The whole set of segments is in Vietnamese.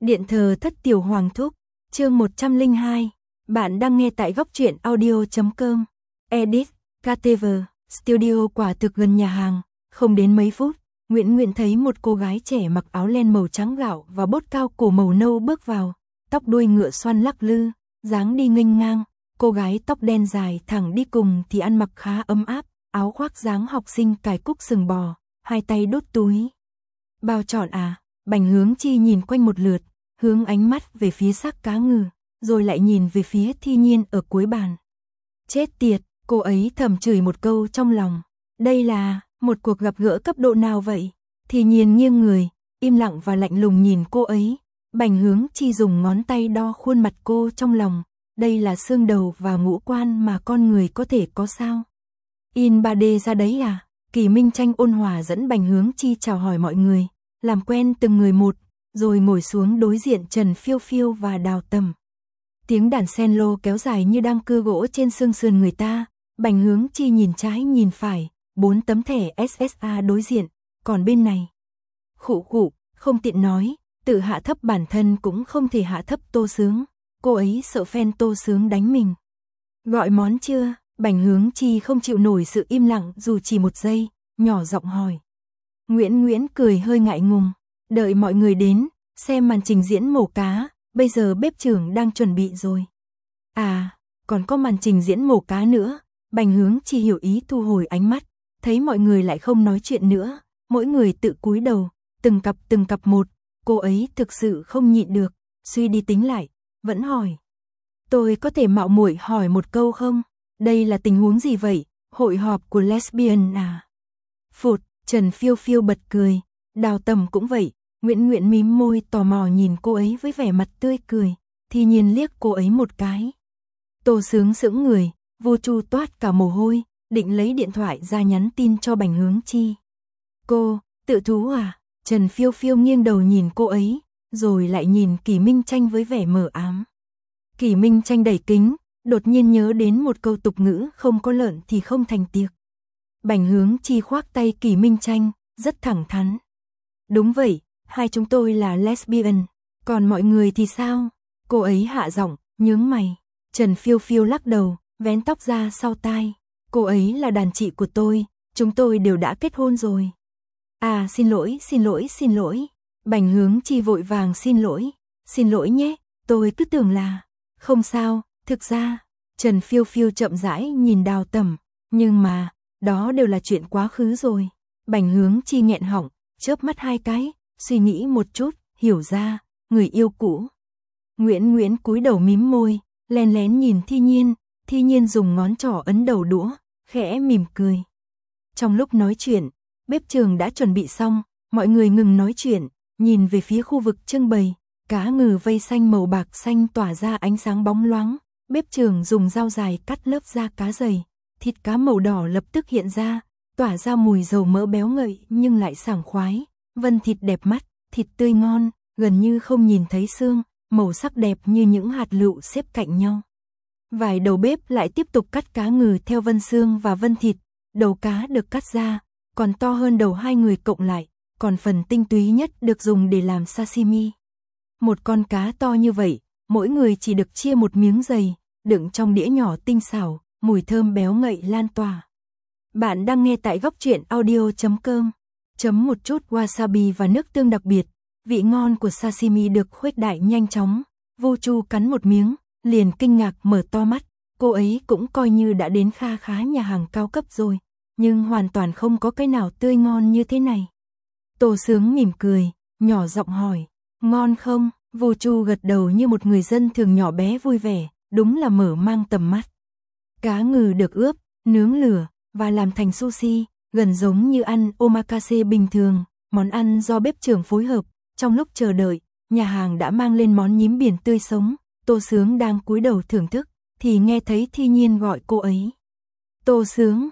Điện thờ thất tiểu hoàng thúc, chương 102. Bạn đang nghe tại góc truyện audio.com. Edit, KTV, studio quả thực gần nhà hàng. Không đến mấy phút, Nguyễn thấy một cô gái trẻ mặc áo len màu trắng gạo và bốt cao cổ màu nâu bước vào. Tóc đuôi ngựa xoăn lắc lư, dáng đi nghênh ngang. Cô gái tóc đen dài thẳng đi cùng thì ăn mặc khá ấm áp, áo khoác dáng học sinh cài cúc sừng bò, hai tay đút túi. Bao trọn à? Bành Hướng Chi nhìn quanh một lượt, hướng ánh mắt về phía xác cá ngừ, rồi lại nhìn về phía Thi Nhiên ở cuối bàn. Chết tiệt, cô ấy thầm chửi một câu trong lòng. Đây là một cuộc gặp gỡ cấp độ nào vậy? Thi Nhiên nghiêng người, im lặng và lạnh lùng nhìn cô ấy. Bành Hướng Chi dùng ngón tay đo khuôn mặt cô trong lòng. Đây là xương đầu và ngũ quan mà con người có thể có sao? In 3D ra đấy à? Kỳ Minh Tranh ôn hòa dẫn Bành Hướng Chi chào hỏi mọi người, làm quen từng người một, rồi ngồi xuống đối diện Trần Phiêu Phiêu và Đào Tầm. Tiếng đàn cello kéo dài như đang cưa gỗ trên xương sườn người ta. Bành Hướng Chi nhìn trái nhìn phải, 4 tấm thẻ SSA đối diện, còn bên này. Khụ khụ, không tiện nói, tự hạ thấp bản thân cũng không thể hạ thấp Tô Sướng. Cô ấy sợ fan Tô Sướng đánh mình. Gọi món chưa? Bành Hướng Chi không chịu nổi sự im lặng dù chỉ một giây, nhỏ giọng hỏi. Nguyễn cười hơi ngại ngùng, đợi mọi người đến, xem màn trình diễn mổ cá, bây giờ bếp trưởng đang chuẩn bị rồi. À, còn có màn trình diễn mổ cá nữa. Bành Hướng Chi hiểu ý thu hồi ánh mắt, thấy mọi người lại không nói chuyện nữa, mỗi người tự cúi đầu, từng cặp một, cô ấy thực sự không nhịn được, suy đi tính lại, vẫn hỏi. Tôi có thể mạo muội hỏi một câu không? Đây là tình huống gì vậy? Hội họp của lesbian à? Phụt, Trần Phiêu Phiêu bật cười, Đào Tầm cũng vậy. Nguyễn mím môi tò mò nhìn cô ấy với vẻ mặt tươi cười, Thi Nhiên liếc cô ấy một cái. Tô Sướng sững người, vô chu toát cả mồ hôi, định lấy điện thoại ra nhắn tin cho Bành Hướng Chi. Cô, tự thú à? Trần Phiêu Phiêu nghiêng đầu nhìn cô ấy, rồi lại nhìn Kỳ Minh Tranh với vẻ mờ ám. Kỳ Minh Tranh đẩy kính, đột nhiên nhớ đến một câu tục ngữ không có lợn thì không thành tiệc. Bành Hướng Chi khoác tay Kỳ Minh Tranh, rất thẳng thắn. Đúng vậy, hai chúng tôi là lesbian, còn mọi người thì sao? Cô ấy hạ giọng, nhướng mày. Trần Phiêu Phiêu lắc đầu, vén tóc ra sau tai. Cô ấy là đàn chị của tôi, chúng tôi đều đã kết hôn rồi. À xin lỗi. Bành Hướng Chi vội vàng xin lỗi nhé, tôi cứ tưởng là. Không sao, thực ra. Trần Phiêu Phiêu chậm rãi nhìn Đào Tầm, nhưng mà, đó đều là chuyện quá khứ rồi. Bành Hướng Chi nghẹn họng, chớp mắt hai cái, suy nghĩ một chút, hiểu ra, người yêu cũ. Nguyễn cúi đầu mím môi, lén lén nhìn Thi Nhiên dùng ngón trỏ ấn đầu đũa, khẽ mỉm cười. Trong lúc nói chuyện, bếp trường đã chuẩn bị xong, mọi người ngừng nói chuyện, nhìn về phía khu vực trưng bày, cá ngừ vây xanh màu bạc xanh tỏa ra ánh sáng bóng loáng. Bếp trường dùng dao dài cắt lớp da cá dày, thịt cá màu đỏ lập tức hiện ra, tỏa ra mùi dầu mỡ béo ngậy nhưng lại sảng khoái. Vân thịt đẹp mắt, thịt tươi ngon, gần như không nhìn thấy xương, màu sắc đẹp như những hạt lựu xếp cạnh nhau. Vài đầu bếp lại tiếp tục cắt cá ngừ theo vân xương và vân thịt, đầu cá được cắt ra, còn to hơn đầu hai người cộng lại, còn phần tinh túy nhất được dùng để làm sashimi. Một con cá to như vậy, mỗi người chỉ được chia một miếng dày, đựng trong đĩa nhỏ tinh xảo, mùi thơm béo ngậy lan tỏa. Bạn đang nghe tại góc truyện audio.com. Chấm một chút wasabi và nước tương đặc biệt, vị ngon của sashimi được khuếch đại nhanh chóng. Vô Chu cắn một miếng, liền kinh ngạc mở to mắt, cô ấy cũng coi như đã đến kha khá nhà hàng cao cấp rồi, nhưng hoàn toàn không có cái nào tươi ngon như thế này. Tô Sướng mỉm cười, nhỏ giọng hỏi, ngon không? Vô Chu gật đầu như một người dân thường nhỏ bé vui vẻ, đúng là mở mang tầm mắt. Cá ngừ được ướp, nướng lửa và làm thành sushi, gần giống như ăn omakase bình thường, món ăn do bếp trưởng phối hợp. Trong lúc chờ đợi, nhà hàng đã mang lên món nhím biển tươi sống. Tô Sướng đang cúi đầu thưởng thức, thì nghe thấy Thi Nhiên gọi cô ấy. Tô Sướng,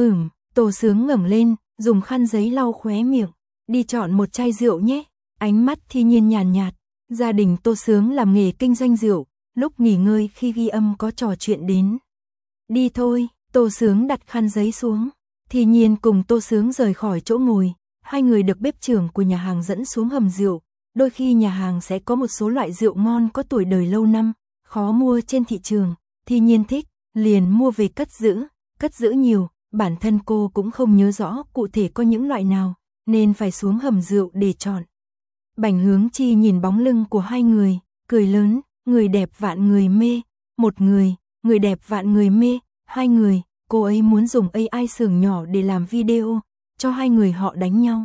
Tô Sướng ngẩng lên, dùng khăn giấy lau khóe miệng. Đi chọn một chai rượu nhé. Ánh mắt Thi Nhiên nhàn nhạt. Gia đình Tô Sướng làm nghề kinh doanh rượu, lúc nghỉ ngơi khi ghi âm có trò chuyện đến. Đi thôi, Tô Sướng đặt khăn giấy xuống. Thi Nhiên cùng Tô Sướng rời khỏi chỗ ngồi, hai người được bếp trưởng của nhà hàng dẫn xuống hầm rượu, đôi khi nhà hàng sẽ có một số loại rượu ngon có tuổi đời lâu năm, khó mua trên thị trường, Thi Nhiên thích, liền mua về cất giữ nhiều, bản thân cô cũng không nhớ rõ cụ thể có những loại nào, nên phải xuống hầm rượu để chọn. Bành Hướng Chi nhìn bóng lưng của hai người, cười lớn, người đẹp vạn người mê, một người đẹp vạn người mê, hai người, cô ấy muốn dùng AI xưởng nhỏ để làm video, cho hai người họ đánh nhau.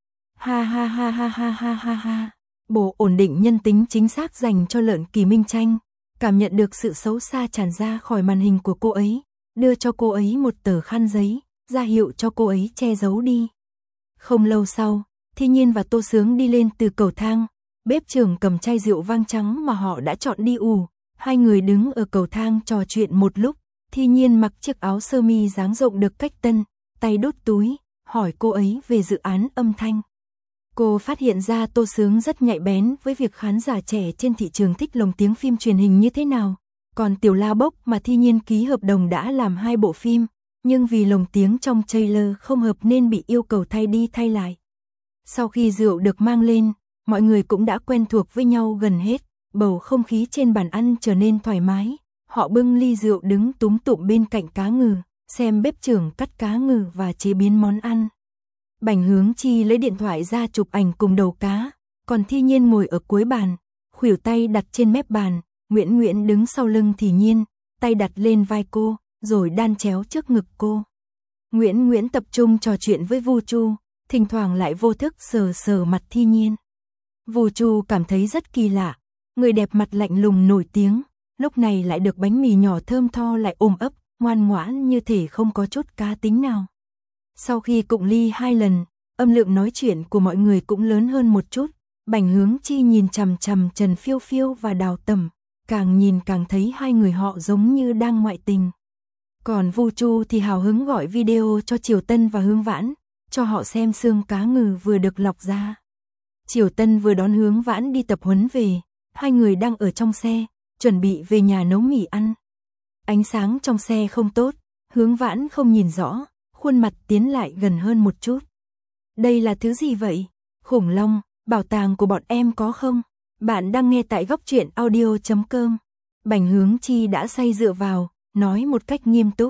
Ha ha ha ha ha ha ha ha. Bộ ổn định nhân tính chính xác dành cho Lợn Kỳ Minh Tranh, cảm nhận được sự xấu xa tràn ra khỏi màn hình của cô ấy, đưa cho cô ấy một tờ khăn giấy, ra hiệu cho cô ấy che giấu đi. Không lâu sau, Thi Nhiên và Tô Sướng đi lên từ cầu thang, bếp trưởng cầm chai rượu vang trắng mà họ đã chọn đi ủ, hai người đứng ở cầu thang trò chuyện một lúc, Thi Nhiên mặc chiếc áo sơ mi dáng rộng được cách tân, tay đút túi, hỏi cô ấy về dự án âm thanh. Cô phát hiện ra Tô Sướng rất nhạy bén với việc khán giả trẻ trên thị trường thích lồng tiếng phim truyền hình như thế nào. Còn Tiểu La Bốc mà Thi Nhiên ký hợp đồng đã làm 2 bộ phim, nhưng vì lồng tiếng trong trailer không hợp nên bị yêu cầu thay đi thay lại. Sau khi rượu được mang lên, mọi người cũng đã quen thuộc với nhau gần hết, bầu không khí trên bàn ăn trở nên thoải mái. Họ bưng ly rượu đứng túm tụm bên cạnh cá ngừ, xem bếp trưởng cắt cá ngừ và chế biến món ăn. Bành Hướng Chi lấy điện thoại ra chụp ảnh cùng đầu cá, còn Thi Nhiên ngồi ở cuối bàn, khuỷu tay đặt trên mép bàn, Nguyễn Nguyễn đứng sau lưng Thi Nhiên, tay đặt lên vai cô, rồi đan chéo trước ngực cô. Nguyễn Nguyễn tập trung trò chuyện với Vu Chu, thỉnh thoảng lại vô thức sờ sờ mặt Thi Nhiên. Vu Chu cảm thấy rất kỳ lạ, người đẹp mặt lạnh lùng nổi tiếng, lúc này lại được bánh mì nhỏ thơm tho lại ôm ấp, ngoan ngoãn như thể không có chút cá tính nào. Sau khi cụng ly 2 lần, âm lượng nói chuyện của mọi người cũng lớn hơn một chút. Bành Hướng Chi nhìn chằm chằm Trần Phiêu Phiêu và Đào Tầm, càng nhìn càng thấy hai người họ giống như đang ngoại tình. Còn Vu Chu thì hào hứng gọi video cho Triều Tân và Hướng Vãn, cho họ xem xương cá ngừ vừa được lọc ra. Triều Tân vừa đón Hướng Vãn đi tập huấn về, hai người đang ở trong xe, chuẩn bị về nhà nấu mì ăn. Ánh sáng trong xe không tốt, Hướng Vãn không nhìn rõ, khuôn mặt tiến lại gần hơn một chút. Đây là thứ gì vậy? Khủng long, bảo tàng của bọn em có không? Bạn đang nghe tại góc truyện audio.com. Bành Hướng Chi đã say dựa vào, nói một cách nghiêm túc.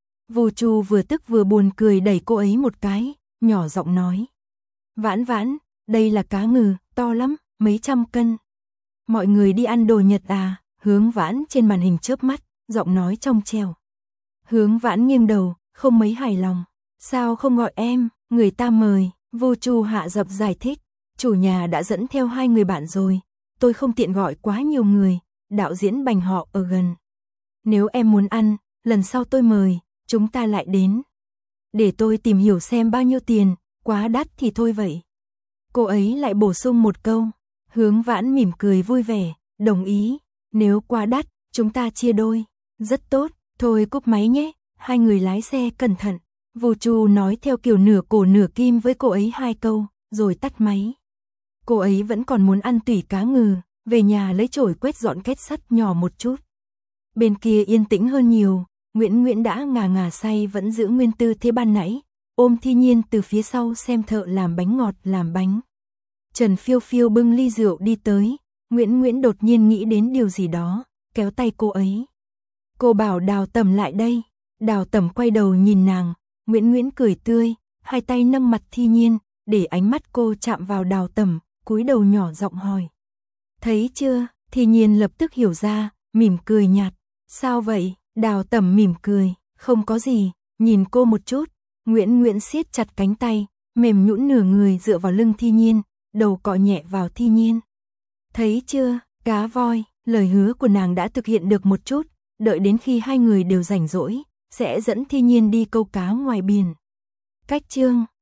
Vu Chu vừa tức vừa buồn cười đẩy cô ấy một cái, nhỏ giọng nói. Vãn Vãn, đây là cá ngừ, to lắm, mấy trăm cân. Mọi người đi ăn đồ Nhật à? Hướng Vãn trên màn hình chớp mắt, giọng nói trong trẻo. Hướng Vãn nghiêng đầu, không mấy hài lòng. Sao không gọi em, người ta mời. Vu Chu hạ dập giải thích. Chủ nhà đã dẫn theo 2 người bạn rồi, tôi không tiện gọi quá nhiều người, đạo diễn Bành họ ở gần. Nếu em muốn ăn, lần sau tôi mời, chúng ta lại đến. Để tôi tìm hiểu xem bao nhiêu tiền, quá đắt thì thôi vậy. Cô ấy lại bổ sung một câu. Hướng Vãn mỉm cười vui vẻ, đồng ý. Nếu quá đắt, chúng ta chia đôi. Rất tốt, thôi cúp máy nhé. Hai người lái xe cẩn thận. Vu Chu nói theo kiểu nửa cổ nửa kim với cô ấy 2 câu, rồi tắt máy. Cô ấy vẫn còn muốn ăn tủy cá ngừ, về nhà lấy chổi quét dọn két sắt nhỏ một chút. Bên kia yên tĩnh hơn nhiều, Nguyễn Nguyễn đã ngà say vẫn giữ nguyên tư thế ban nãy, ôm Thi Nhiên từ phía sau xem thợ làm bánh ngọt làm bánh. Trần Phiêu Phiêu bưng ly rượu đi tới, Nguyễn Nguyễn đột nhiên nghĩ đến điều gì đó, kéo tay cô ấy. Cô bảo Đào Tầm lại đây. Đào Tầm quay đầu nhìn nàng, Nguyễn Nguyễn cười tươi, hai tay nâng mặt Thi Nhiên, để ánh mắt cô chạm vào Đào Tầm, cúi đầu nhỏ giọng hỏi. Thấy chưa? Thi Nhiên lập tức hiểu ra, mỉm cười nhạt. Sao vậy? Đào Tầm mỉm cười, không có gì, nhìn cô một chút. Nguyễn Nguyễn siết chặt cánh tay, mềm nhũn nửa người dựa vào lưng Thi Nhiên, đầu cọ nhẹ vào Thi Nhiên. Thấy chưa? Cá voi, lời hứa của nàng đã thực hiện được một chút, đợi đến khi hai người đều rảnh rỗi, sẽ dẫn Thi Nhiên đi câu cá ngoài biển. Cách chương